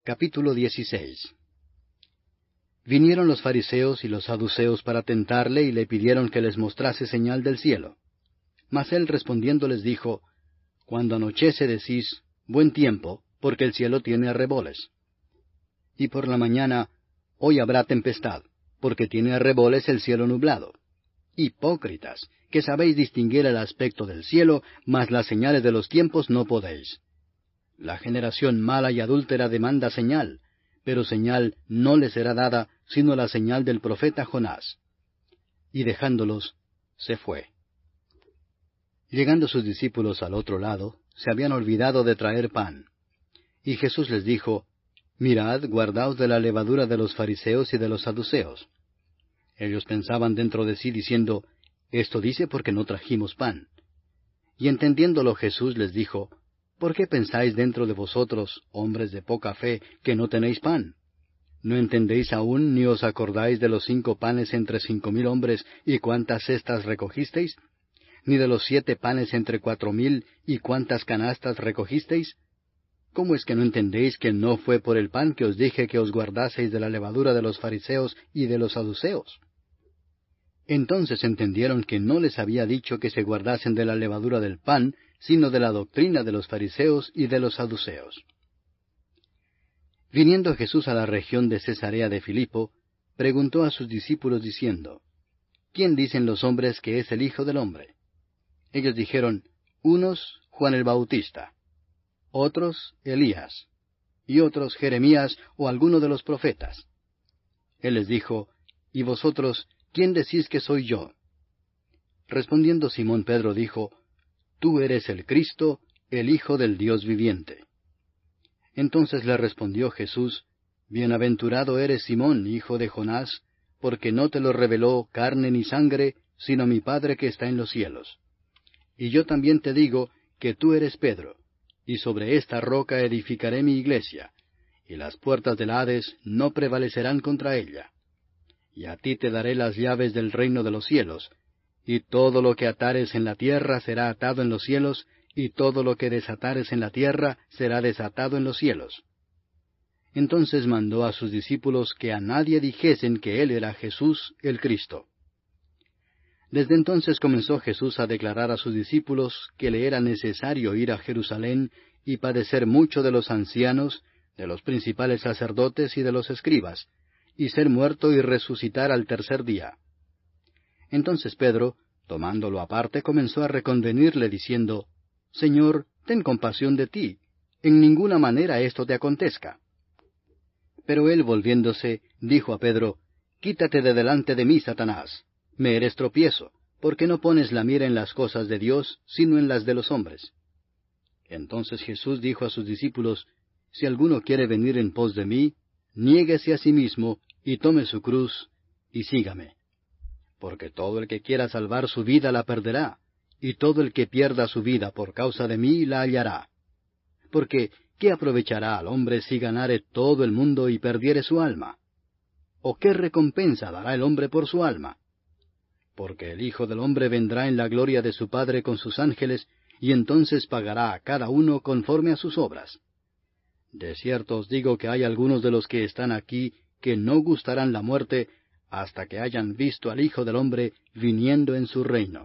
Capítulo 16. Vinieron los fariseos y los saduceos para tentarle y le pidieron que les mostrase señal del cielo. Mas él respondiendo les dijo, Cuando anochece decís, buen tiempo, porque el cielo tiene arreboles. Y por la mañana, hoy habrá tempestad, porque tiene arreboles el cielo nublado. Hipócritas, que sabéis distinguir el aspecto del cielo, mas las señales de los tiempos no podéis. La generación mala y adúltera demanda señal, pero señal no le será dada, sino la señal del profeta Jonás. Y dejándolos, se fue. Llegando sus discípulos al otro lado, se habían olvidado de traer pan. Y Jesús les dijo, Mirad, guardaos de la levadura de los fariseos y de los saduceos. Ellos pensaban dentro de sí diciendo, Esto dice porque no trajimos pan. Y entendiéndolo Jesús les dijo, ¿Por qué pensáis dentro de vosotros, hombres de poca fe, que no tenéis pan? ¿No entendéis aún ni os acordáis de los 5 panes entre 5,000 hombres y cuántas cestas recogisteis? ¿Ni de los 7 panes entre 4,000 y cuántas canastas recogisteis? ¿Cómo es que no entendéis que no fue por el pan que os dije que os guardaseis de la levadura de los fariseos y de los saduceos? Entonces entendieron que no les había dicho que se guardasen de la levadura del pan, sino de la doctrina de los fariseos y de los saduceos. Viniendo Jesús a la región de Cesarea de Filipo, preguntó a sus discípulos diciendo, ¿Quién dicen los hombres que es el Hijo del Hombre? Ellos dijeron, unos Juan el Bautista, otros Elías, y otros Jeremías o alguno de los profetas. Él les dijo, ¿Y vosotros, quién decís que soy yo? Respondiendo Simón Pedro dijo, Tú eres el Cristo, el Hijo del Dios viviente. Entonces le respondió Jesús, Bienaventurado eres Simón, hijo de Jonás, porque no te lo reveló carne ni sangre, sino mi Padre que está en los cielos. Y yo también te digo que tú eres Pedro, y sobre esta roca edificaré mi iglesia, y las puertas del Hades no prevalecerán contra ella. Y a ti te daré las llaves del reino de los cielos, y todo lo que atares en la tierra será atado en los cielos, y todo lo que desatares en la tierra será desatado en los cielos. Entonces mandó a sus discípulos que a nadie dijesen que él era Jesús el Cristo. Desde entonces comenzó Jesús a declarar a sus discípulos que le era necesario ir a Jerusalén y padecer mucho de los ancianos, de los principales sacerdotes y de los escribas, y ser muerto y resucitar al tercer día. Entonces Pedro, tomándolo aparte, comenzó a reconvenirle, diciendo, Señor, ten compasión de ti, en ninguna manera esto te acontezca. Pero él, volviéndose, dijo a Pedro, Quítate de delante de mí, Satanás, me eres tropiezo, porque no pones la mira en las cosas de Dios, sino en las de los hombres. Entonces Jesús dijo a sus discípulos, Si alguno quiere venir en pos de mí, niéguese a sí mismo, y tome su cruz, y sígame. Porque todo el que quiera salvar su vida la perderá, y todo el que pierda su vida por causa de mí la hallará. Porque, ¿qué aprovechará al hombre si ganare todo el mundo y perdiere su alma? ¿O qué recompensa dará el hombre por su alma? Porque el Hijo del Hombre vendrá en la gloria de su Padre con sus ángeles, y entonces pagará a cada uno conforme a sus obras. De cierto os digo que hay algunos de los que están aquí que no gustarán la muerte, hasta que hayan visto al Hijo del Hombre viniendo en su reino.